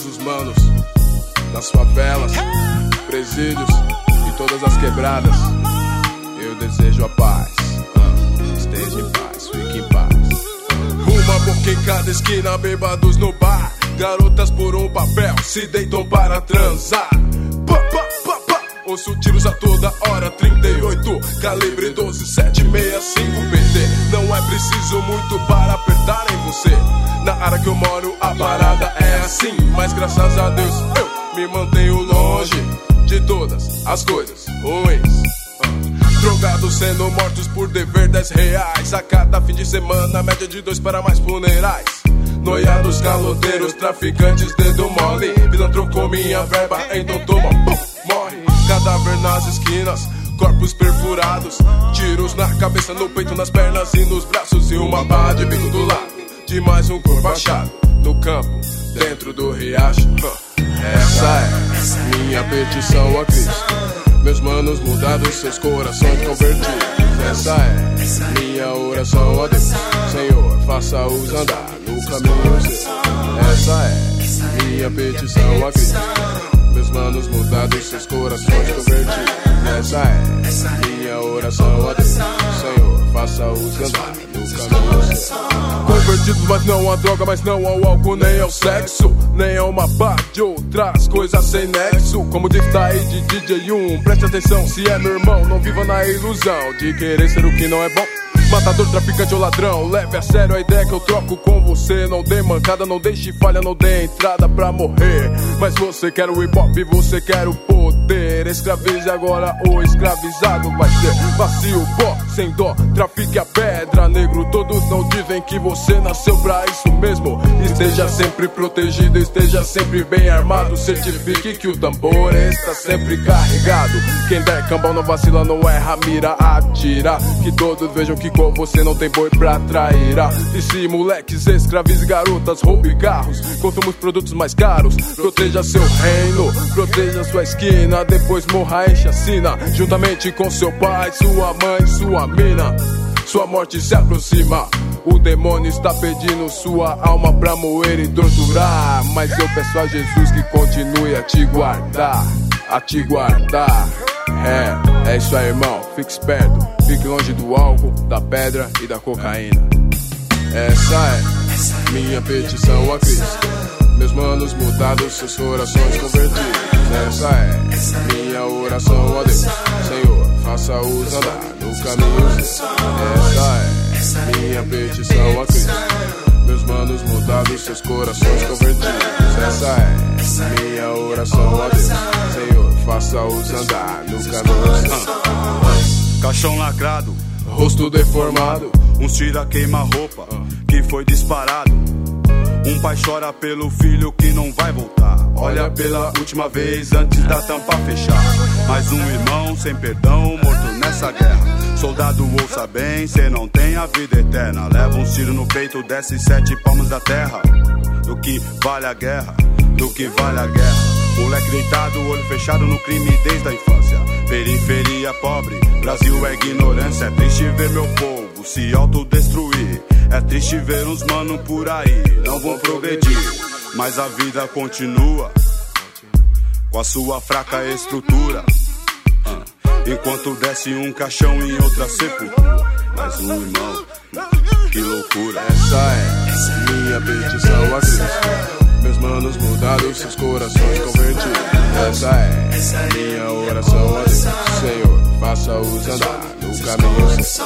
todos os manos nas favelas, presídios e todas as quebradas. Eu desejo a paz. Esteja em paz, fique em paz. Uma boca em cada esquina, bêbados no bar. Garotas por um papel se deitam para transar. Pá, pá, pá, pá. Ouço tiros a toda hora, 38 calibre 12,765 BT. Não é preciso muito para apertar em você. Na área que eu moro a parada é assim, mas graças a Deus eu me mantenho longe de todas as coisas ruins. Drogados sendo mortos por dever R$10 a cada fim de semana, média de 2 para mais funerais. Noiados, caloteiros, traficantes, dedo mole. Pilantrocou minha verba, então toma, pum, morre. Cadáver nas esquinas, corpos perfurados. Tiros na cabeça, no peito, nas pernas e nos braços. E uma barra de bico do lado de mais um corpo achado no campo, dentro do riacho. Essa é minha petição a Cristo. Meus manos mudados, seus corações convertidos. Essa é minha oração a Deus. Senhor, faça-os andar no caminho seu. Essa é minha petição a Cristo. Meus manos mudados, seus corações convertidos. Essa é minha oração a Deus. Senhor, faça-os andar no caminho seu. Convertidos, mas não a droga, mas não ao álcool, nem ao sexo, nem a uma par de outras coisas sem nexo. Como diz daí de DJ1, preste atenção, se é meu irmão, não viva na ilusão de querer ser o que não é bom. Matador, traficante ou ladrão, leve a sério a ideia que eu troco com você. Não dê mancada, não deixe falha, não dê entrada pra morrer. Mas você quer o hip hop, você quer o poder. Escravize agora ou escravizado vai ser. Vazio, pó, sem dó, trafique a pedra. Negro, todos não dizem que você nasceu pra isso mesmo. Esteja sempre protegido, esteja sempre bem armado. Certifique que o tambor está sempre carregado. Quem der cambão não vacila, não erra, mira, atira. Que todos vejam que com você não tem boi pra traíra. Disse moleques, escravize garotas, roube carros, consuma os produtos mais caros. Proteja seu reino, proteja sua esquina. Depois morra em chacina, juntamente com seu pai, sua mãe, sua mina. Sua morte se aproxima. O demônio está pedindo sua alma pra moer e torturar. Mas eu peço a Jesus que continue a te guardar, a te guardar. É isso aí, irmão, fique esperto. Fique longe do álcool, da pedra e da cocaína. Essa é minha petição a Cristo. Meus manos mudados, seus corações convertidos. Essa é minha oração a Deus. Senhor, faça-os andar no caminho seu. Essa é minha petição a Cristo. Meus manos mudados, seus corações convertidos. Essa é minha oração a Deus. Senhor, faça-os andar no caminho seu. Caixão lacrado, rosto deformado, uns tira queima-roupa que foi disparado. Um pai chora pelo filho que não vai voltar. Olha pela última vez antes da tampa fechar. Mais um irmão sem perdão morto nessa guerra. Soldado, ouça bem, cê não tem a vida eterna. Leva um tiro no peito, desce 7 palmos da terra. Do que vale a guerra, do que vale a guerra. Moleque deitado, olho fechado no crime desde a infância. Periferia pobre, Brasil é ignorância. É triste ver meu povo se autodestruir. É triste ver uns mano por aí, não vão progredir. Mas a vida continua com a sua fraca estrutura. Enquanto desce um caixão em outra sepultura. Mais um irmão, que loucura. Essa é minha petição a Cristo. Meus manos mudados, seus corações convertidos. Essa é minha oração a Deus. Senhor, faça-os andar no caminho seu.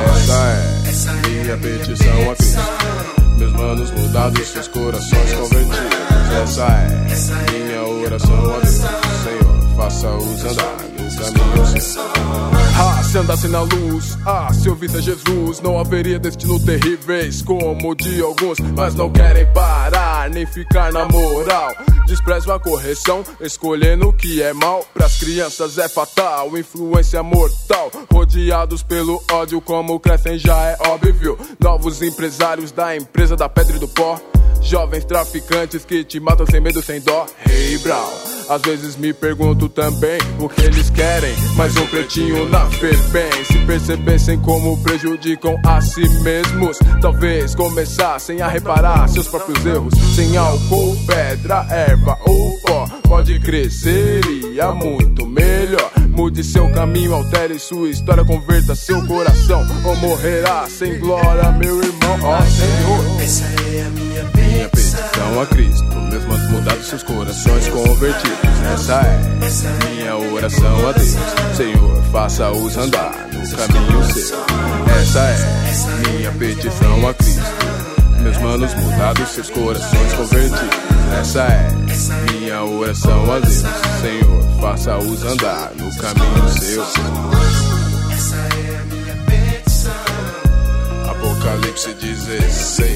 Essa é minha petição a Cristo. Meus manos mudados, seus corações convertidos. Essa é minha oração a Deus. Senhor, faça-os andar no caminho seu. Se andasse na luz, se ouvisse a Jesus, não haveria destino terríveis como o de alguns. Mas não querem parar, nem ficar na moral. Desprezam a correção, escolhendo o que é mal. Pras crianças é fatal, influência mortal. Rodeados pelo ódio, como crescem já é óbvio. Novos empresários da empresa da pedra e do pó. Jovens traficantes que te matam sem medo, sem dó. Hey Brown, Às vezes me pergunto também o que eles querem. Mais um pretinho na Febem. Se percebessem como prejudicam a si mesmos, talvez começassem a reparar seus próprios erros. Sem álcool, pedra, erva ou pó, pode crer, seria muito melhor. Mude seu caminho, altere sua história, converta seu coração, ou morrerá sem glória, meu irmão. Ó Senhor, essa é a minha petição a Cristo, meus manos mudados, seus corações convertidos. Essa é minha oração a Deus, Senhor, faça-os andar no caminho seu. Essa é minha petição a Cristo, meus manos mudados, seus corações convertidos. Essa é minha oração a Deus, Senhor, faça-os andar no caminho seu. Essa é a minha petição. Apocalipse 16.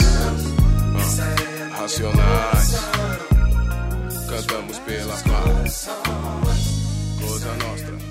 Racionais, cantamos pela paz. Cosa Nostra.